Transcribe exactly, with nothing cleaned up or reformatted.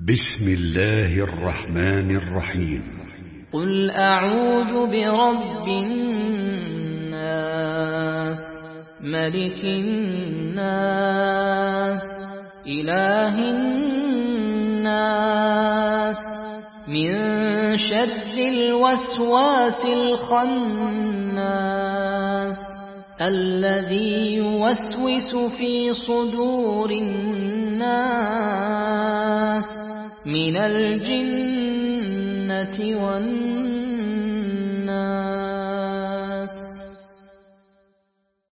بسم الله الرحمن الرحيم. قل أعوذ برب الناس ملك الناس إله الناس من شر الوسواس الخناس الذي يوسوس في صدور الناس من الجنة والناس.